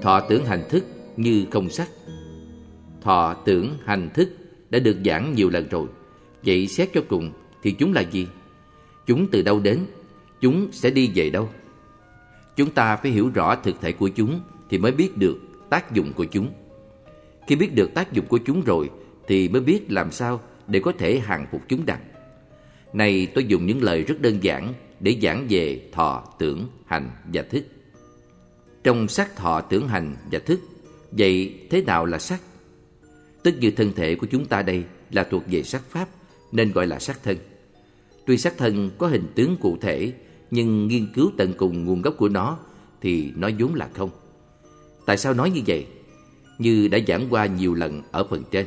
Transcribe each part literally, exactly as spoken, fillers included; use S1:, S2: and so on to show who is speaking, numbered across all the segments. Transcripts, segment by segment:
S1: Thọ tưởng hành thức như không sắc. Thọ tưởng hành thức đã được giảng nhiều lần rồi. Vậy xét cho cùng thì chúng là gì? Chúng từ đâu đến? Chúng sẽ đi về đâu? Chúng ta phải hiểu rõ thực thể của chúng thì mới biết được tác dụng của chúng. Khi biết được tác dụng của chúng rồi thì mới biết làm sao để có thể hàng phục chúng đặng. Này, tôi dùng những lời rất đơn giản để giảng về thọ, tưởng, hành và thức. Trong sắc, thọ, tưởng, hành và thức, vậy thế nào là sắc? Tức như thân thể của chúng ta đây là thuộc về sắc pháp nên gọi là sắc thân. Tuy sắc thân có hình tướng cụ thể, nhưng nghiên cứu tận cùng nguồn gốc của nó thì nó vốn là không. Tại sao nói như vậy? Như đã giảng qua nhiều lần ở phần trên.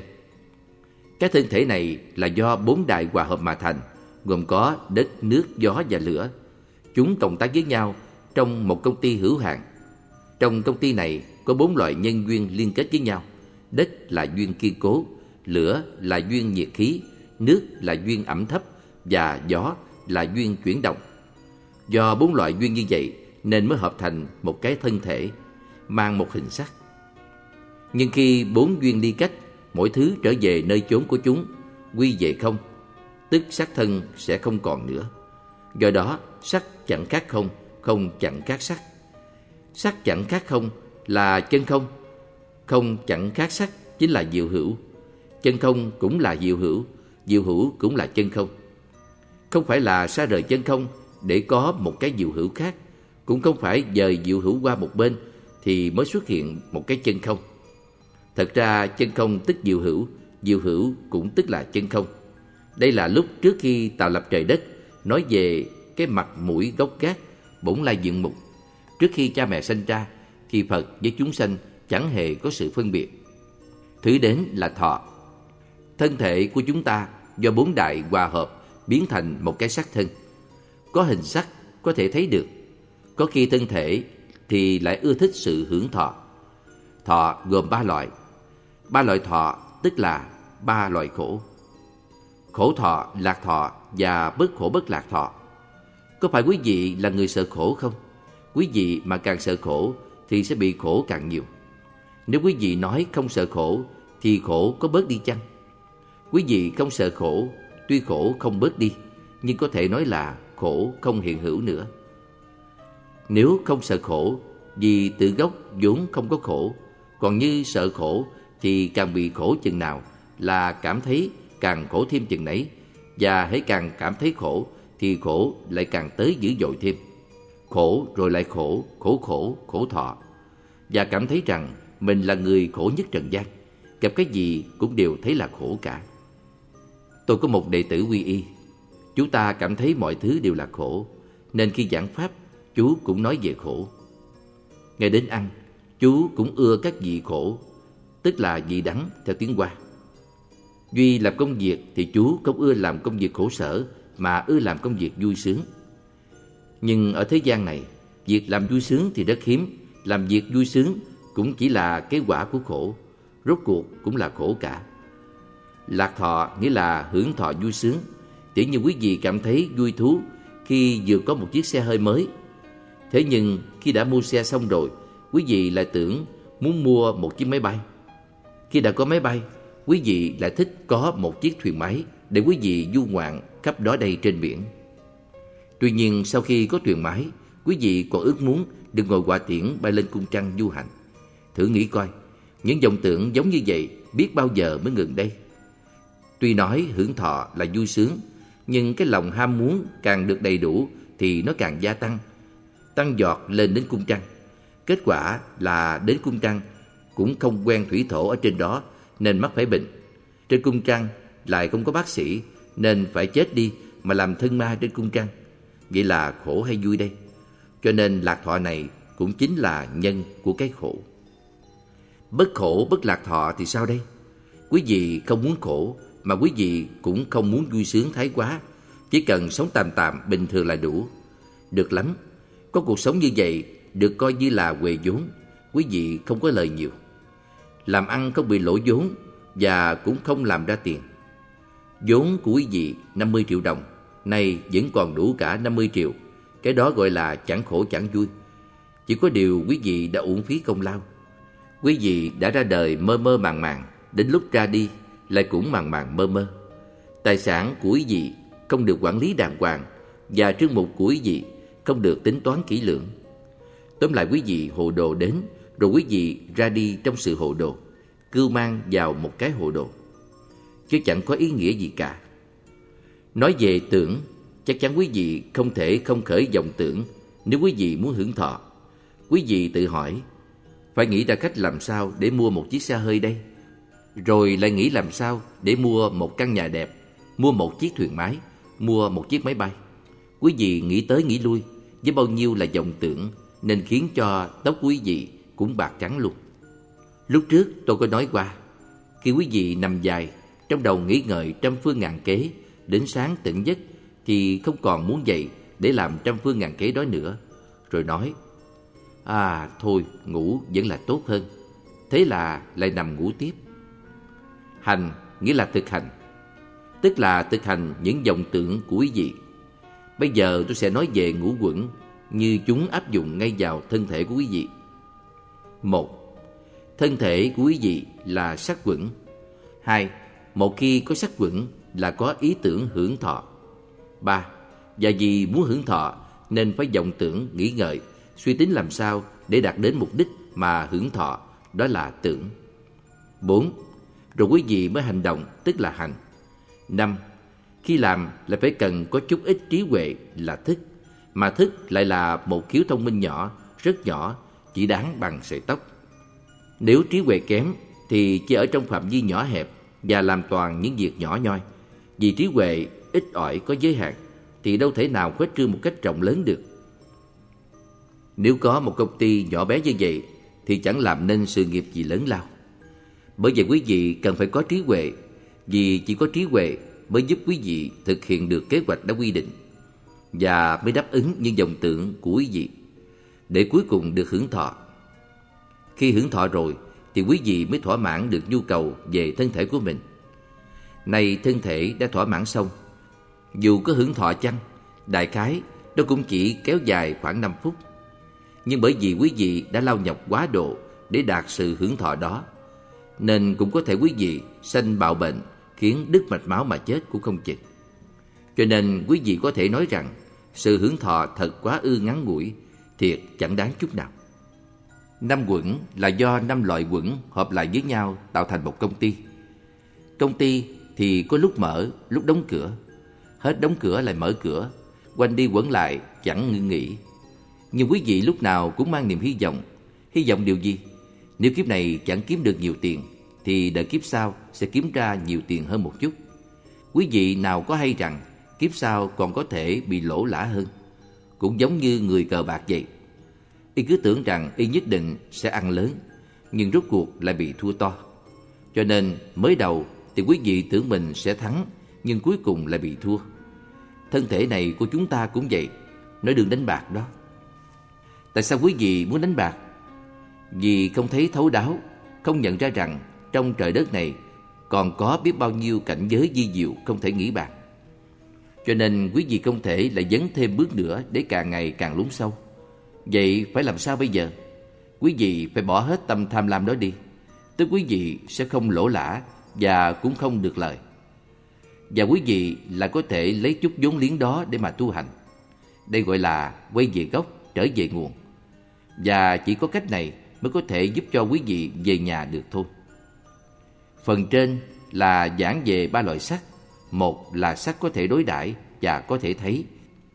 S1: Cái thân thể này là do bốn đại hòa hợp mà thành, gồm có đất, nước, gió và lửa. Chúng cộng tác với nhau trong một công ty hữu hạn. Trong công ty này có bốn loại nhân duyên liên kết với nhau. Đất là duyên kiên cố, lửa là duyên nhiệt khí, nước là duyên ẩm thấp và gió là duyên chuyển động. Do bốn loại duyên như vậy nên mới hợp thành một cái thân thể, mang một hình sắc. Nhưng khi bốn duyên ly cách, mỗi thứ trở về nơi chốn của chúng, quy về không, tức sắc thân sẽ không còn nữa. Do đó, sắc chẳng khác không, không chẳng khác sắc. Sắc chẳng khác không là chân không, không chẳng khác sắc chính là diệu hữu. Chân không cũng là diệu hữu, diệu hữu cũng là chân không. Không phải là xa rời chân không để có một cái diệu hữu khác, cũng không phải dời diệu hữu qua một bên thì mới xuất hiện một cái chân không. Thật ra chân không tức diệu hữu, diệu hữu cũng tức là chân không. Đây là lúc trước khi tạo lập trời đất, nói về cái mặt mũi gốc gác, bổn lai diện mục. Trước khi cha mẹ sanh ra, thì Phật với chúng sanh chẳng hề có sự phân biệt. Thứ đến là thọ. Thân thể của chúng ta do bốn đại hòa hợp biến thành một cái sắc thân. Có hình sắc, có thể thấy được. Có khi thân thể thì lại ưa thích sự hưởng thọ. Thọ gồm ba loại. Ba loại thọ tức là ba loại khổ. Khổ thọ, lạc thọ và bất khổ bất lạc thọ. Có phải quý vị là người sợ khổ không? Quý vị mà càng sợ khổ thì sẽ bị khổ càng nhiều. Nếu quý vị nói không sợ khổ thì khổ có bớt đi chăng? Quý vị không sợ khổ, tuy khổ không bớt đi, nhưng có thể nói là khổ không hiện hữu nữa. Nếu không sợ khổ, vì tự gốc vốn không có khổ, còn như sợ khổ thì càng bị khổ chừng nào là cảm thấy càng khổ thêm chừng nấy, và hễ càng cảm thấy khổ thì khổ lại càng tới dữ dội thêm. Khổ rồi lại khổ, khổ khổ, khổ thọ, và cảm thấy rằng mình là người khổ nhất trần gian, gặp cái gì cũng đều thấy là khổ cả. Tôi có một đệ tử quy y. Chú ta cảm thấy mọi thứ đều là khổ, nên khi giảng pháp, chú cũng nói về khổ. Ngày đến ăn, chú cũng ưa các vị khổ, tức là vị đắng theo tiếng Hoa. Duy làm công việc thì chú không ưa làm công việc khổ sở, mà ưa làm công việc vui sướng. Nhưng ở thế gian này, việc làm vui sướng thì rất hiếm. Làm việc vui sướng cũng chỉ là cái quả của khổ, rốt cuộc cũng là khổ cả. Lạc thọ nghĩa là hưởng thọ vui sướng. Chỉ như quý vị cảm thấy vui thú khi vừa có một chiếc xe hơi mới. Thế nhưng khi đã mua xe xong rồi, quý vị lại tưởng muốn mua một chiếc máy bay. Khi đã có máy bay, quý vị lại thích có một chiếc thuyền máy để quý vị du ngoạn khắp đó đây trên biển. Tuy nhiên sau khi có thuyền máy, quý vị còn ước muốn được ngồi hỏa tiễn bay lên cung trăng du hành. Thử nghĩ coi, những vọng tưởng giống như vậy biết bao giờ mới ngừng đây? Tuy nói hưởng thọ là vui sướng, nhưng cái lòng ham muốn càng được đầy đủ thì nó càng gia tăng, tăng giọt lên đến cung trăng. Kết quả là đến cung trăng cũng không quen thủy thổ ở trên đó nên mắc phải bệnh. Trên cung trăng lại không có bác sĩ nên phải chết đi mà làm thân ma trên cung trăng. Vậy là khổ hay vui đây? Cho nên lạc thọ này cũng chính là nhân của cái khổ. Bất khổ bất lạc thọ thì sao đây? Quý vị không muốn khổ, mà quý vị cũng không muốn vui sướng thái quá. Chỉ cần sống tạm tạm bình thường là đủ. Được lắm. Có cuộc sống như vậy được coi như là huề vốn. Quý vị không có lời nhiều. Làm ăn không bị lỗ vốn và cũng không làm ra tiền. Vốn của quý vị năm mươi triệu đồng, nay vẫn còn đủ cả năm mươi triệu. Cái đó gọi là chẳng khổ chẳng vui. Chỉ có điều quý vị đã uổng phí công lao. Quý vị đã ra đời mơ mơ màng màng, đến lúc ra đi lại cũng màng màng mơ mơ. Tài sản của quý vị không được quản lý đàng hoàng, và trương mục của quý vị không được tính toán kỹ lưỡng. Tóm lại, quý vị hồ đồ đến, rồi quý vị ra đi trong sự hồ đồ, cưu mang vào một cái hồ đồ, chứ chẳng có ý nghĩa gì cả. Nói về tưởng, chắc chắn quý vị không thể không khởi vọng tưởng nếu quý vị muốn hưởng thọ. Quý vị tự hỏi, phải nghĩ ra cách làm sao để mua một chiếc xe hơi đây? Rồi lại nghĩ làm sao để mua một căn nhà đẹp, mua một chiếc thuyền máy, mua một chiếc máy bay. Quý vị nghĩ tới nghĩ lui với bao nhiêu là vọng tưởng, nên khiến cho tóc quý vị cũng bạc trắng luôn. Lúc trước tôi có nói qua, khi quý vị nằm dài, trong đầu nghĩ ngợi trăm phương ngàn kế, đến sáng tỉnh giấc thì không còn muốn dậy để làm trăm phương ngàn kế đó nữa, rồi nói, à thôi, ngủ vẫn là tốt hơn. Thế là lại nằm ngủ tiếp. Hành nghĩa là thực hành, tức là thực hành những vọng tưởng của quý vị. Bây giờ tôi sẽ nói về ngũ quẩn như chúng áp dụng ngay vào thân thể của quý vị. Một, thân thể của quý vị là sắc quẩn. Hai, một khi có sắc quẩn là có ý tưởng hưởng thọ. Ba, và vì muốn hưởng thọ nên phải vọng tưởng, nghĩ ngợi, suy tính làm sao để đạt đến mục đích mà hưởng thọ, đó là tưởng. Bốn, rồi quý vị mới hành động, tức là hành. Năm, khi làm là phải cần có chút ít trí huệ, là thức, mà thức lại là một khiếu thông minh nhỏ, rất nhỏ, chỉ đáng bằng sợi tóc. Nếu trí huệ kém thì chỉ ở trong phạm vi nhỏ hẹp và làm toàn những việc nhỏ nhoi. Vì trí huệ ít ỏi có giới hạn thì đâu thể nào khuếch trương một cách rộng lớn được. Nếu có một công ty nhỏ bé như vậy thì chẳng làm nên sự nghiệp gì lớn lao. Bởi vậy quý vị cần phải có trí huệ, vì chỉ có trí huệ mới giúp quý vị thực hiện được kế hoạch đã quy định và mới đáp ứng những vọng tưởng của quý vị để cuối cùng được hưởng thọ. Khi hưởng thọ rồi thì quý vị mới thỏa mãn được nhu cầu về thân thể của mình. Này, thân thể đã thỏa mãn xong, dù có hưởng thọ chăng, đại khái đó cũng chỉ kéo dài khoảng năm phút. Nhưng bởi vì quý vị đã lao nhọc quá độ để đạt sự hưởng thọ đó, nên cũng có thể quý vị sanh bạo bệnh, khiến đứt mạch máu mà chết cũng không chừng. Cho nên quý vị có thể nói rằng sự hưởng thọ thật quá ư ngắn ngủi, thiệt chẳng đáng chút nào. Năm quẩn là do năm loại quẩn hợp lại với nhau tạo thành một công ty. Công ty thì có lúc mở, lúc đóng cửa, hết đóng cửa lại mở cửa, quanh đi quẩn lại chẳng ngưng nghỉ. Nhưng quý vị lúc nào cũng mang niềm hy vọng. Hy vọng điều gì? Nếu kiếp này chẳng kiếm được nhiều tiền thì đợi kiếp sau sẽ kiếm ra nhiều tiền hơn một chút. Quý vị nào có hay rằng kiếp sau còn có thể bị lỗ lã hơn. Cũng giống như người cờ bạc vậy. Y cứ tưởng rằng y nhất định sẽ ăn lớn, nhưng rốt cuộc lại bị thua to. Cho nên mới đầu thì quý vị tưởng mình sẽ thắng, nhưng cuối cùng lại bị thua. Thân thể này của chúng ta cũng vậy, nói đừng đánh bạc đó. Tại sao quý vị muốn đánh bạc? Vì không thấy thấu đáo, không nhận ra rằng trong trời đất này còn có biết bao nhiêu cảnh giới vi diệu không thể nghĩ bàn. Cho nên quý vị không thể lại dấn thêm bước nữa để càng ngày càng lún sâu. Vậy phải làm sao bây giờ? Quý vị phải bỏ hết tâm tham lam đó đi, tức quý vị sẽ không lỗ lã và cũng không được lời. Và quý vị là có thể lấy chút vốn liếng đó để mà tu hành. Đây gọi là quay về gốc, trở về nguồn. Và chỉ có cách này mới có thể giúp cho quý vị về nhà được thôi. Phần trên là giảng về ba loại sắc. Một là sắc có thể đối đãi và có thể thấy.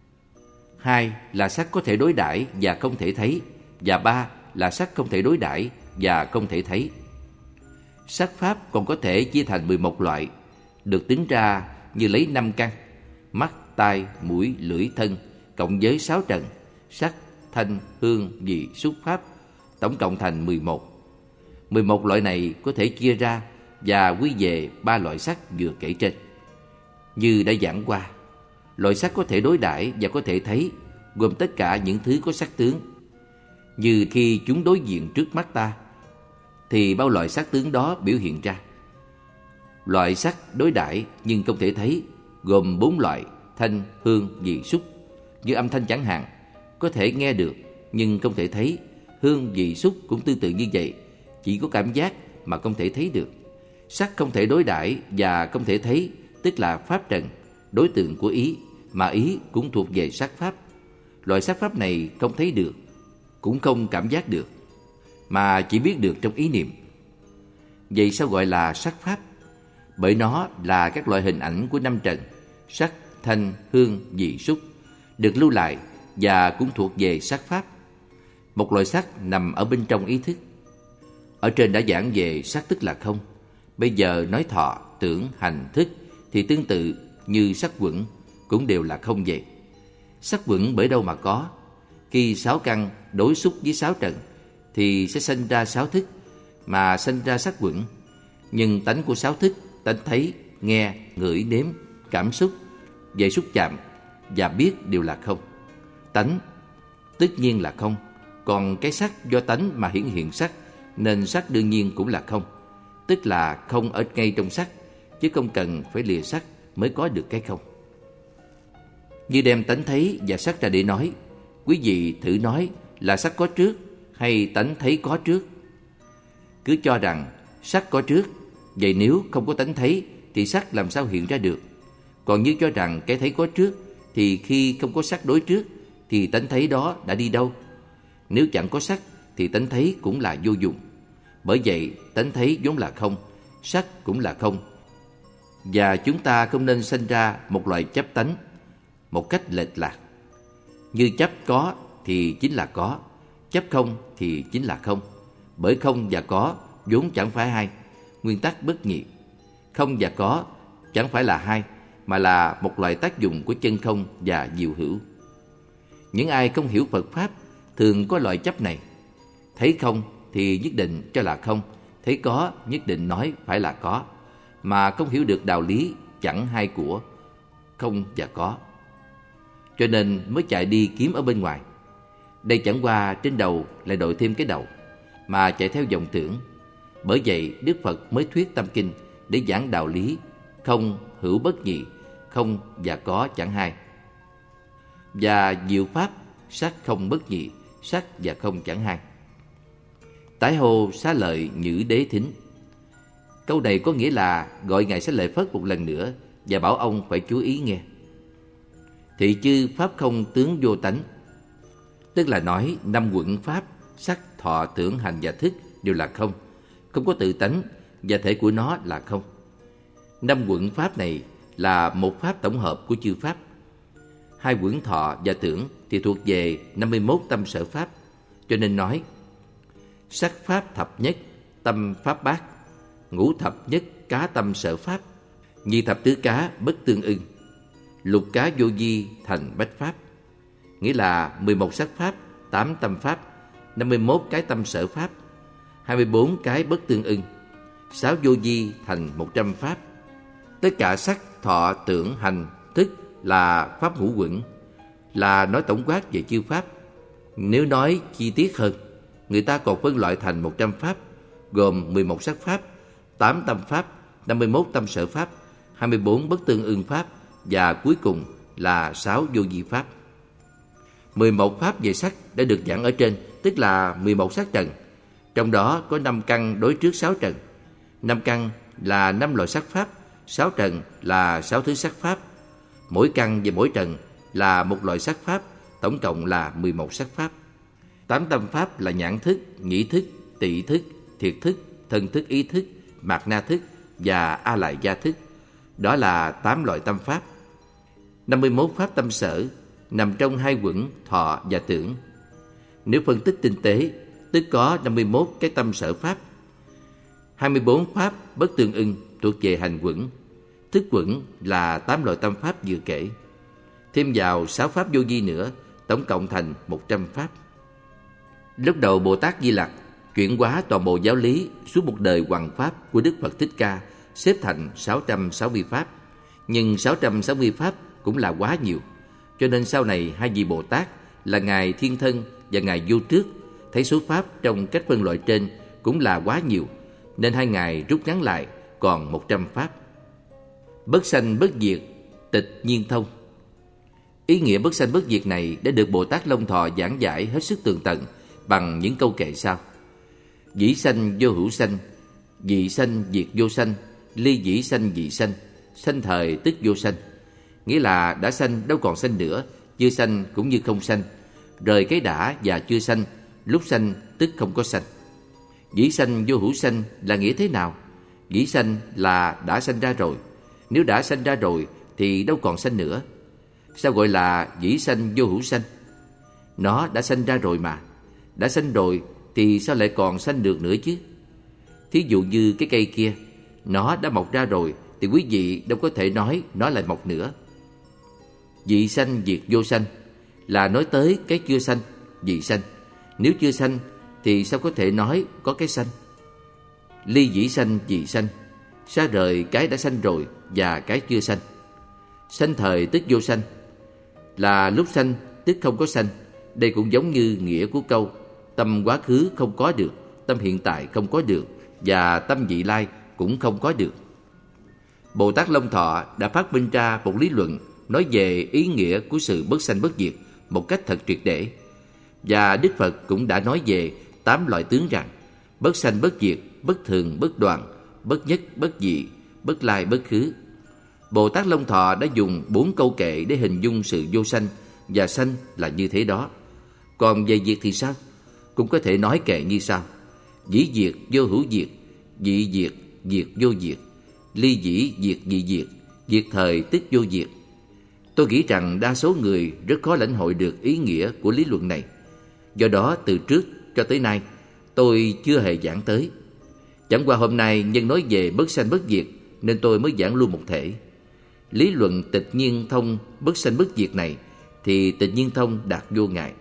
S1: Hai là sắc có thể đối đãi và không thể thấy. Và ba là sắc không thể đối đãi và không thể thấy. Sắc pháp còn có thể chia thành mười một loại, được tính ra như lấy năm căn: mắt, tai, mũi, lưỡi, thân, cộng với sáu trần: sắc, thanh, hương, vị, xúc, pháp, tổng cộng thành mười một. mười một loại này có thể chia ra và quy về ba loại sắc vừa kể trên. Như đã giảng qua, loại sắc có thể đối đãi và có thể thấy gồm tất cả những thứ có sắc tướng. Như khi chúng đối diện trước mắt ta thì bao loại sắc tướng đó biểu hiện ra. Loại sắc đối đãi nhưng không thể thấy gồm bốn loại: thanh, hương, vị, xúc. Như âm thanh chẳng hạn, có thể nghe được nhưng không thể thấy. Hương, vị, xúc cũng tương tự như vậy, chỉ có cảm giác mà không thể thấy được. Sắc không thể đối đãi và không thể thấy, tức là pháp trần, đối tượng của ý, mà ý cũng thuộc về sắc pháp. Loại sắc pháp này không thấy được, cũng không cảm giác được, mà chỉ biết được trong ý niệm. Vậy sao gọi là sắc pháp? Bởi nó là các loại hình ảnh của năm trần, sắc, thanh, hương, vị, xúc, được lưu lại và cũng thuộc về sắc pháp. Một loại sắc nằm ở bên trong ý thức. Ở trên đã giảng về sắc tức là không. Bây giờ nói thọ, tưởng, hành, thức thì tương tự như sắc quẩn cũng đều là không vậy. Sắc quẩn bởi đâu mà có? Khi sáu căn đối xúc với sáu trần thì sẽ sinh ra sáu thức, mà sinh ra sắc quẩn. Nhưng tánh của sáu thức, tánh thấy, nghe, ngửi, nếm, cảm xúc, về xúc chạm và biết đều là không. Tánh tất nhiên là không. Còn cái sắc do tánh mà hiển hiện sắc, nên sắc đương nhiên cũng là không. Tức là không ở ngay trong sắc, chứ không cần phải lìa sắc mới có được cái không. Như đem tánh thấy và sắc ra để nói, quý vị thử nói là sắc có trước hay tánh thấy có trước. Cứ cho rằng sắc có trước, vậy nếu không có tánh thấy thì sắc làm sao hiện ra được? Còn như cho rằng cái thấy có trước, thì khi không có sắc đối trước thì tánh thấy đó đã đi đâu? Nếu chẳng có sắc thì tánh thấy cũng là vô dụng. Bởi vậy tánh thấy vốn là không, sắc cũng là không. Và chúng ta không nên sinh ra một loại chấp tánh một cách lệch lạc. Như chấp có thì chính là có, chấp không thì chính là không. Bởi không và có vốn chẳng phải hai, nguyên tắc bất nhị. Không và có chẳng phải là hai, mà là một loại tác dụng của chân không và diệu hữu. Những ai không hiểu Phật Pháp thường có loại chấp này. Thấy không thì nhất định cho là không, thấy có nhất định nói phải là có, mà không hiểu được đạo lý chẳng hai của không và có. Cho nên mới chạy đi kiếm ở bên ngoài. Đây chẳng qua trên đầu lại đội thêm cái đầu, mà chạy theo vọng tưởng. Bởi vậy Đức Phật mới thuyết Tâm Kinh để giảng đạo lý không hữu bất nhị, không và có chẳng hai. Và diệu pháp sắc không bất nhị, sắc và không chẳng hai. Tái hô xá lợi nhữ đế thính. Câu này có nghĩa là gọi Ngài Xá Lợi Phất một lần nữa và bảo ông phải chú ý nghe. Thị chư pháp không tướng vô tánh, tức là nói năm quẩn pháp sắc, thọ, tưởng, hành và thức đều là không, không có tự tánh và thể của nó là không. Năm quẩn pháp này là một pháp tổng hợp của chư pháp. Hai quẩn thọ và tưởng thì thuộc về năm mươi mốt tâm sở pháp, cho nên nói sắc pháp thập nhất, tâm pháp bát, ngũ thập nhất cá tâm sở pháp, nhị thập tứ cá bất tương ưng, lục cá vô vi thành bách pháp. Nghĩa là mười một sắc pháp, tám tâm pháp, năm mươi mốt cái tâm sở pháp, hai mươi bốn cái bất tương ưng, sáu vô vi thành một trăm pháp. Tất cả sắc, thọ, tưởng, hành, thức là pháp ngũ quẩn, là nói tổng quát về chư pháp. Nếu nói chi tiết hơn, người ta còn phân loại thành một trăm pháp, gồm mười một sắc pháp, tám tâm pháp, năm mươi mốt tâm sở pháp, hai mươi bốn bất tương ưng pháp và cuối cùng là sáu vô vi pháp. mười một pháp về sắc đã được giảng ở trên, tức là mười một sắc trần. Trong đó có năm căn đối trước sáu trần. Năm căn là năm loại sắc pháp, sáu trần là sáu thứ sắc pháp. Mỗi căn và mỗi trần là một loại sắc pháp, tổng cộng là mười một sắc pháp. Tám tâm pháp là nhãn thức, nhĩ thức, tị thức, thiệt thức, thân thức, ý thức, mạt na thức và a lại gia thức. Đó là tám loại tâm pháp. năm mươi mốt pháp tâm sở nằm trong hai quẩn thọ và tưởng. Nếu phân tích tinh tế, tức có năm mươi mốt cái tâm sở pháp. hai mươi bốn pháp bất tương ưng thuộc về hành quẩn. Thức quẩn là tám loại tâm pháp vừa kể. Thêm vào sáu pháp vô vi nữa, tổng cộng thành một trăm pháp. Lúc đầu Bồ Tát Di Lặc chuyển hóa toàn bộ giáo lý suốt một đời hoằng pháp của Đức Phật Thích Ca xếp thành sáu trăm sáu mươi pháp. Nhưng sáu trăm sáu mươi pháp cũng là quá nhiều, cho nên sau này hai vị Bồ Tát là Ngài Thiên Thân và Ngài Vô Trước thấy số pháp trong cách phân loại trên cũng là quá nhiều, nên hai Ngài rút ngắn lại còn một trăm pháp. Bất sanh bất diệt, tịch nhiên thông. Ý nghĩa bất sanh bất diệt này đã được Bồ Tát Long Thọ giảng giải hết sức tường tận bằng những câu kệ sau. Dĩ sanh vô hữu sanh, dị sanh diệt vô sanh, ly dĩ sanh dị sanh, sanh thời tức vô sanh. Nghĩa là đã sanh đâu còn sanh nữa, chưa sanh cũng như không sanh. Rời cái đã và chưa sanh, lúc sanh tức không có sanh. Dĩ sanh vô hữu sanh là nghĩa thế nào? Dĩ sanh là đã sanh ra rồi. Nếu đã sanh ra rồi thì đâu còn sanh nữa. Sao gọi là dĩ sanh vô hữu sanh? Nó đã sanh ra rồi mà. Đã sanh rồi thì sao lại còn sanh được nữa chứ? Thí dụ như cái cây kia, nó đã mọc ra rồi thì quý vị đâu có thể nói nó lại mọc nữa. Dị sanh diệt vô sanh là nói tới cái chưa sanh, dị sanh. Nếu chưa sanh thì sao có thể nói có cái sanh? Ly dĩ sanh dị sanh, xa rời cái đã sanh rồi và cái chưa sanh. Sanh thời tức vô sanh là lúc sanh tức không có sanh. Đây cũng giống như nghĩa của câu tâm quá khứ không có được, tâm hiện tại không có được, và tâm vị lai cũng không có được. Bồ Tát Long Thọ đã phát minh ra một lý luận nói về ý nghĩa của sự bất sanh bất diệt một cách thật triệt để. Và Đức Phật cũng đã nói về tám loại tướng rằng bất sanh bất diệt, bất thường bất đoạn, bất nhất bất dị, bất lai bất khứ. Bồ Tát Long Thọ đã dùng bốn câu kệ để hình dung sự vô sanh và sanh là như thế đó. Còn về diệt thì sao? Cũng có thể nói kệ như sau: dĩ diệt vô hữu diệt, dị diệt diệt vô diệt, ly dĩ diệt dị diệt, diệt thời tức vô diệt. Tôi nghĩ rằng đa số người rất khó lãnh hội được ý nghĩa của lý luận này. Do đó từ trước cho tới nay tôi chưa hề giảng tới. Chẳng qua hôm nay nhân nói về bất sanh bất diệt nên tôi mới giảng luôn một thể. Lý luận tịch nhiên thông bất sanh bất diệt này thì tịch nhiên thông đạt vô ngại.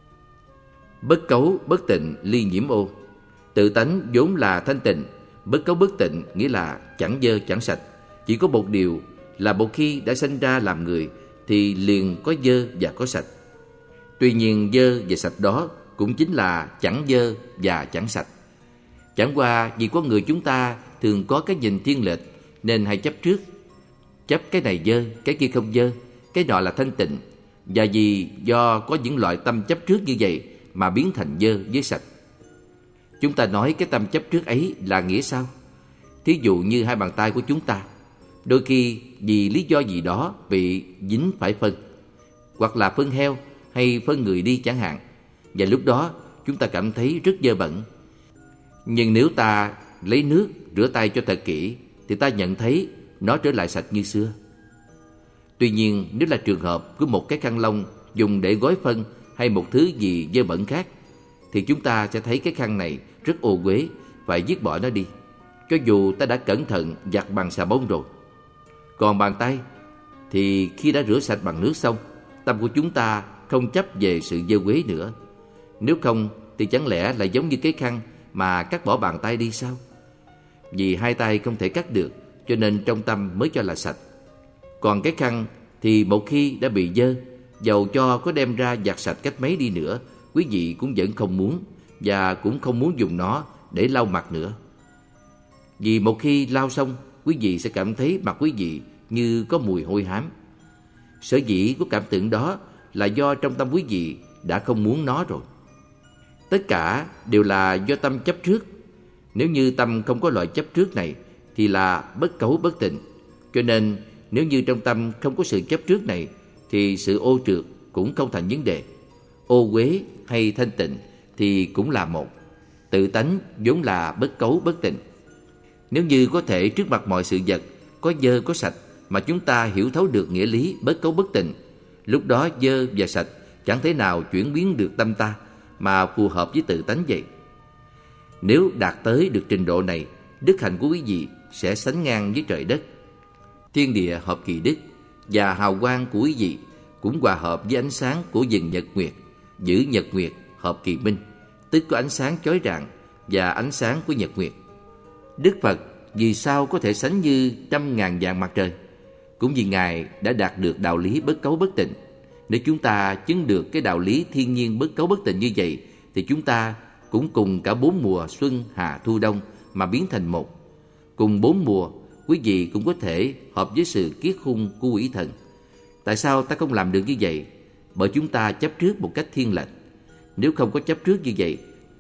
S1: Bất cấu bất tịnh ly nhiễm ô. Tự tánh vốn là thanh tịnh. Bất cấu bất tịnh nghĩa là chẳng dơ chẳng sạch. Chỉ có một điều là một khi đã sanh ra làm người thì liền có dơ và có sạch. Tuy nhiên dơ và sạch đó cũng chính là chẳng dơ và chẳng sạch. Chẳng qua vì con người chúng ta thường có cái nhìn thiên lệch nên hay chấp trước. Chấp cái này dơ, cái kia không dơ, cái nọ là thanh tịnh. Và vì do có những loại tâm chấp trước như vậy mà biến thành dơ với sạch. Chúng ta nói cái tâm chấp trước ấy là nghĩa sao? Thí dụ như hai bàn tay của chúng ta, đôi khi vì lý do gì đó bị dính phải phân, hoặc là phân heo hay phân người đi chẳng hạn, và lúc đó chúng ta cảm thấy rất dơ bẩn. Nhưng nếu ta lấy nước rửa tay cho thật kỹ thì ta nhận thấy nó trở lại sạch như xưa. Tuy nhiên nếu là trường hợp của một cái khăn lông dùng để gói phân hay một thứ gì dơ bẩn khác thì chúng ta sẽ thấy cái khăn này rất ô uế, phải dứt bỏ nó đi, cho dù ta đã cẩn thận giặt bằng xà bông rồi. Còn bàn tay thì khi đã rửa sạch bằng nước xong, tâm của chúng ta không chấp về sự dơ uế nữa. Nếu không thì chẳng lẽ lại giống như cái khăn mà cắt bỏ bàn tay đi sao? Vì hai tay không thể cắt được cho nên trong tâm mới cho là sạch. Còn cái khăn thì một khi đã bị dơ, dầu cho có đem ra giặt sạch cách mấy đi nữa, quý vị cũng vẫn không muốn, và cũng không muốn dùng nó để lau mặt nữa. Vì một khi lau xong, quý vị sẽ cảm thấy mặt quý vị như có mùi hôi hám. Sở dĩ của cảm tưởng đó là do trong tâm quý vị đã không muốn nó rồi. Tất cả đều là do tâm chấp trước. Nếu như tâm không có loại chấp trước này thì là bất cấu bất tịnh. Cho nên nếu như trong tâm không có sự chấp trước này thì sự ô trượt cũng không thành vấn đề. Ô uế hay thanh tịnh thì cũng là một. Tự tánh vốn là bất cấu bất tịnh. Nếu như có thể trước mặt mọi sự vật có dơ có sạch mà chúng ta hiểu thấu được nghĩa lý bất cấu bất tịnh, lúc đó dơ và sạch chẳng thể nào chuyển biến được tâm ta mà phù hợp với tự tánh vậy. Nếu đạt tới được trình độ này, đức hạnh của quý vị sẽ sánh ngang với trời đất. Thiên địa hợp kỳ đức, và hào quang của quý vị cũng hòa hợp với ánh sáng của vầng nhật nguyệt, giữ nhật nguyệt hợp kỳ minh, tức có ánh sáng chói rạng và ánh sáng của nhật nguyệt. Đức Phật vì sao có thể sánh như trăm ngàn vạn mặt trời? Cũng vì Ngài đã đạt được đạo lý bất cấu bất tịnh. Nếu chúng ta chứng được cái đạo lý thiên nhiên bất cấu bất tịnh như vậy thì chúng ta cũng cùng cả bốn mùa xuân, hạ, thu, đông mà biến thành một. Cùng bốn mùa, quý vị cũng có thể hợp với sự kiết khung của quỷ thần. Tại sao ta không làm được như vậy? Bởi chúng ta chấp trước một cách thiên lệch. Nếu không có chấp trước như vậy,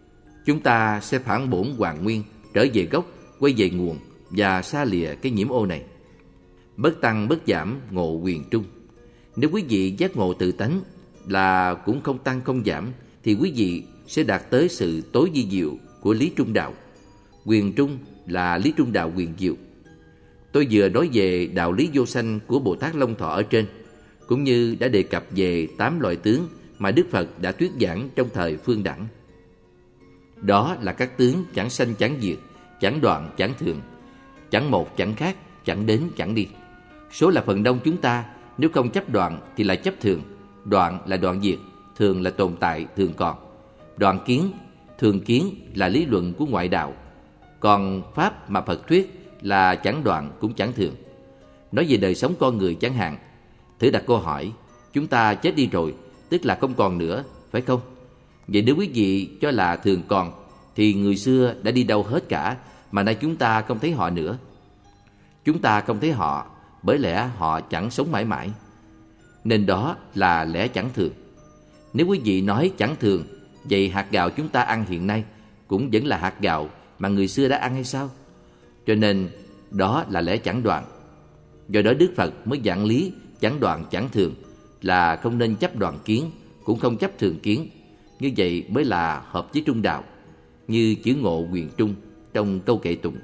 S1: chúng ta sẽ phản bổn hoàn nguyên, trở về gốc, quay về nguồn và xa lìa cái nhiễm ô này. Bất tăng bất giảm, ngộ quyền trung. Nếu quý vị giác ngộ tự tánh là cũng không tăng không giảm, thì quý vị sẽ đạt tới sự tối vi diệu của lý trung đạo. Quyền trung là lý trung đạo quyền diệu. Tôi vừa nói về đạo lý vô sanh của Bồ Tát Long Thọ ở trên, cũng như đã đề cập về tám loại tướng mà Đức Phật đã thuyết giảng trong thời Phương Đẳng. Đó là các tướng chẳng sanh chẳng diệt, chẳng đoạn chẳng thường, chẳng một chẳng khác, chẳng đến chẳng đi. Số là phần đông chúng ta, nếu không chấp đoạn thì là chấp thường. Đoạn là đoạn diệt, thường là tồn tại thường còn. Đoạn kiến, thường kiến là lý luận của ngoại đạo. Còn pháp mà Phật thuyết là chẳng đoạn cũng chẳng thường. Nói về đời sống con người chẳng hạn, thử đặt câu hỏi, chúng ta chết đi rồi, tức là không còn nữa, phải không? Vậy nếu quý vị cho là thường còn, thì người xưa đã đi đâu hết cả, mà nay chúng ta không thấy họ nữa. Chúng ta không thấy họ, bởi lẽ họ chẳng sống mãi mãi. Nên đó là lẽ chẳng thường. Nếu quý vị nói chẳng thường, vậy hạt gạo chúng ta ăn hiện nay cũng vẫn là hạt gạo mà người xưa đã ăn hay sao? Cho nên đó là lẽ chẳng đoạn. Do đó Đức Phật mới giảng lý chẳng đoạn chẳng thường, là không nên chấp đoạn kiến, cũng không chấp thường kiến. Như vậy mới là hợp với trung đạo, như chữ ngộ quyền trung trong câu kệ tụng.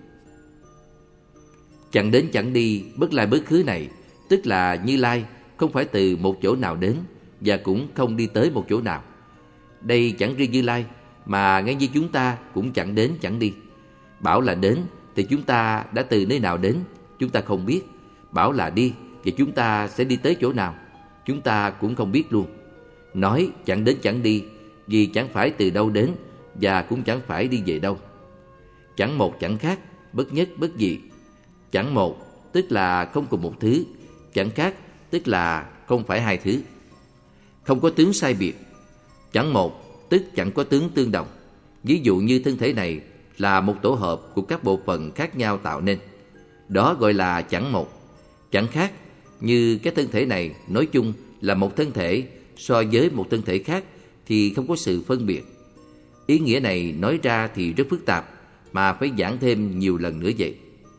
S1: Chẳng đến chẳng đi, bất lai bất khứ này, tức là Như Lai không phải từ một chỗ nào đến, và cũng không đi tới một chỗ nào. Đây chẳng riêng Như Lai, mà ngay như chúng ta cũng chẳng đến chẳng đi. Bảo là đến thì chúng ta đã từ nơi nào đến, chúng ta không biết. Bảo là đi thì chúng ta sẽ đi tới chỗ nào, chúng ta cũng không biết luôn. Nói chẳng đến chẳng đi, vì chẳng phải từ đâu đến, và cũng chẳng phải đi về đâu. Chẳng một chẳng khác, bất nhất bất dị. Chẳng một tức là không cùng một thứ, chẳng khác tức là không phải hai thứ. Không có tướng sai biệt. Chẳng một tức chẳng có tướng tương đồng. Ví dụ như thân thể này là một tổ hợp của các bộ phận khác nhau tạo nên, đó gọi là chẳng một. Chẳng khác như cái thân thể này nói chung là một thân thể, so với một thân thể khác thì không có sự phân biệt. Ý nghĩa này nói ra thì rất phức tạp, mà phải giảng thêm nhiều lần nữa vậy.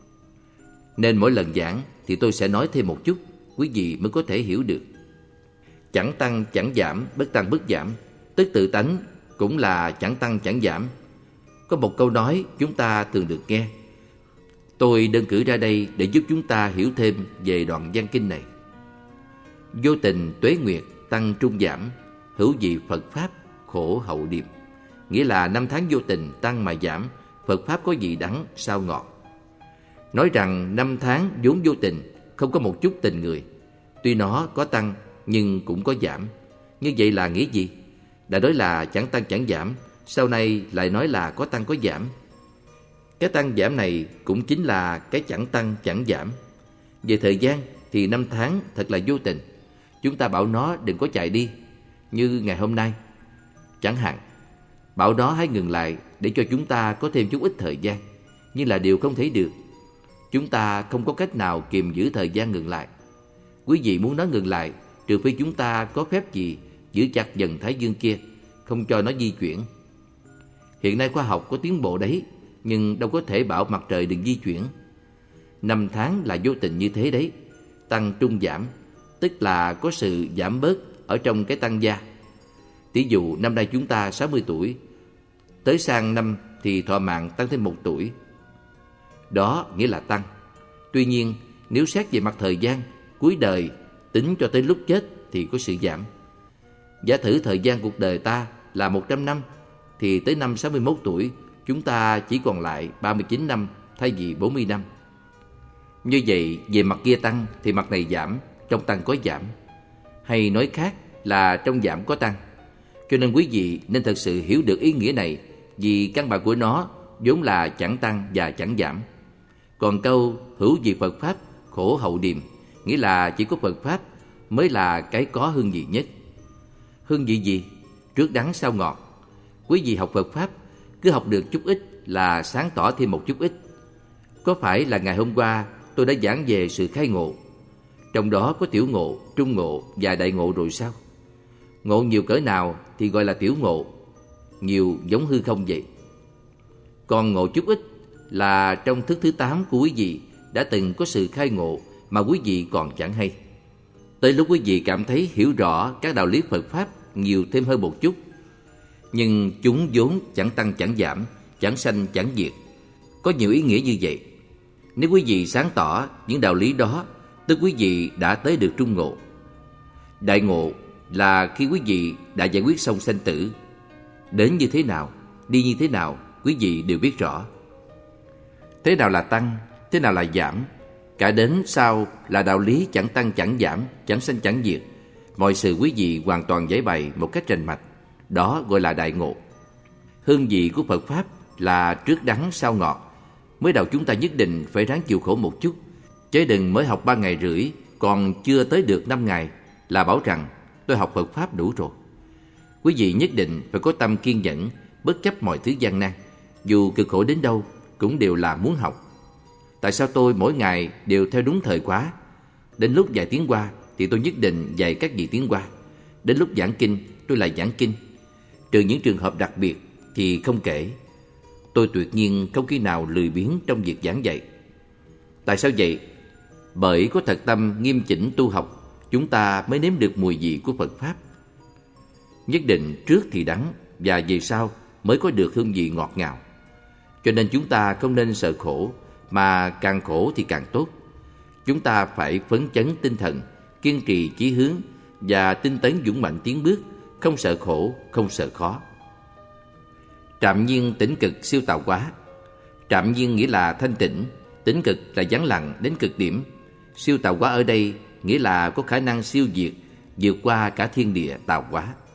S1: Nên mỗi lần giảng thì tôi sẽ nói thêm một chút, quý vị mới có thể hiểu được. Chẳng tăng chẳng giảm, bất tăng bất giảm, tức tự tánh cũng là chẳng tăng chẳng giảm. Có một câu nói chúng ta thường được nghe. Tôi đơn cử ra đây để giúp chúng ta hiểu thêm về đoạn văn kinh này. Vô tình tuế nguyệt tăng trung giảm, hữu vị Phật Pháp khổ hậu điềm. Nghĩa là năm tháng vô tình tăng mà giảm, Phật Pháp có vị đắng sao ngọt. Nói rằng năm tháng vốn vô tình, không có một chút tình người. Tuy nó có tăng nhưng cũng có giảm. Như vậy là nghĩa gì? Đã nói là chẳng tăng chẳng giảm, sau này lại nói là có tăng có giảm. Cái tăng giảm này cũng chính là cái chẳng tăng chẳng giảm. Về thời gian thì năm tháng thật là vô tình. Chúng ta bảo nó đừng có chạy đi, như ngày hôm nay chẳng hạn. Bảo nó hãy ngừng lại để cho chúng ta có thêm chút ít thời gian, nhưng là điều không thể được. Chúng ta không có cách nào kiềm giữ thời gian ngừng lại. Quý vị muốn nó ngừng lại, trừ phi chúng ta có phép gì giữ chặt dần thái dương kia, không cho nó di chuyển. Hiện nay khoa học có tiến bộ đấy, nhưng đâu có thể bảo mặt trời đừng di chuyển. Năm tháng là vô tình như thế đấy. Tăng trung giảm, tức là có sự giảm bớt ở trong cái tăng gia. Tỷ dụ năm nay chúng ta sáu mươi tuổi, tới sang năm thì thọ mạng tăng thêm một tuổi. Đó nghĩa là tăng. Tuy nhiên nếu xét về mặt thời gian, cuối đời tính cho tới lúc chết thì có sự giảm. Giả thử thời gian cuộc đời ta là một trăm năm, thì tới năm sáu mươi mốt tuổi chúng ta chỉ còn lại ba mươi chín năm thay vì bốn mươi năm. Như vậy về mặt kia tăng thì mặt này giảm, trong tăng có giảm. Hay nói khác là trong giảm có tăng. Cho nên quý vị nên thật sự hiểu được ý nghĩa này, vì căn bản của nó vốn là chẳng tăng và chẳng giảm. Còn câu hữu vị Phật Pháp khổ hậu điềm, nghĩa là chỉ có Phật Pháp mới là cái có hương vị nhất. Hương vị gì? Trước đắng sau ngọt. Quý vị học Phật Pháp, cứ học được chút ít là sáng tỏ thêm một chút ít. Có phải là ngày hôm qua tôi đã giảng về sự khai ngộ, trong đó có tiểu ngộ, trung ngộ và đại ngộ rồi sao? Ngộ nhiều cỡ nào thì gọi là tiểu ngộ. Nhiều giống hư không vậy. Còn ngộ chút ít là trong thức thứ tám của quý vị đã từng có sự khai ngộ mà quý vị còn chẳng hay. Tới lúc quý vị cảm thấy hiểu rõ các đạo lý Phật Pháp nhiều thêm hơn một chút, nhưng chúng vốn chẳng tăng chẳng giảm, chẳng sanh chẳng diệt. Có nhiều ý nghĩa như vậy. Nếu quý vị sáng tỏ những đạo lý đó, tức quý vị đã tới được trung ngộ. Đại ngộ là khi quý vị đã giải quyết xong sanh tử. Đến như thế nào, đi như thế nào, quý vị đều biết rõ. Thế nào là tăng, thế nào là giảm, cả đến sau là đạo lý chẳng tăng chẳng giảm, chẳng sanh chẳng diệt. Mọi sự quý vị hoàn toàn giải bày một cách rành mạch. Đó gọi là đại ngộ. Hương vị của Phật Pháp là trước đắng sau ngọt. Mới đầu chúng ta nhất định phải ráng chịu khổ một chút, chứ đừng mới học ba ngày rưỡi, còn chưa tới được năm ngày là bảo rằng tôi học Phật Pháp đủ rồi. Quý vị nhất định phải có tâm kiên nhẫn, bất chấp mọi thứ gian nan. Dù cực khổ đến đâu cũng đều là muốn học. Tại sao tôi mỗi ngày đều theo đúng thời khóa? Đến lúc dạy tiếng Hoa thì tôi nhất định dạy các vị tiếng Hoa. Đến lúc giảng kinh tôi lại giảng kinh. Trừ những trường hợp đặc biệt thì không kể. Tôi tuyệt nhiên không khi nào lười biếng trong việc giảng dạy. Tại sao vậy? Bởi có thật tâm nghiêm chỉnh tu học, chúng ta mới nếm được mùi vị của Phật Pháp. Nhất định trước thì đắng, và về sau mới có được hương vị ngọt ngào. Cho nên chúng ta không nên sợ khổ, mà càng khổ thì càng tốt. Chúng ta phải phấn chấn tinh thần, kiên trì chí hướng và tinh tấn dũng mạnh tiến bước, không sợ khổ, không sợ khó. Trạm nhiên tĩnh cực siêu tạo hóa. Trạm nhiên nghĩa là thanh tịnh, tĩnh cực là vắng lặng đến cực điểm. Siêu tạo hóa ở đây nghĩa là có khả năng siêu diệt, vượt qua cả thiên địa tạo hóa.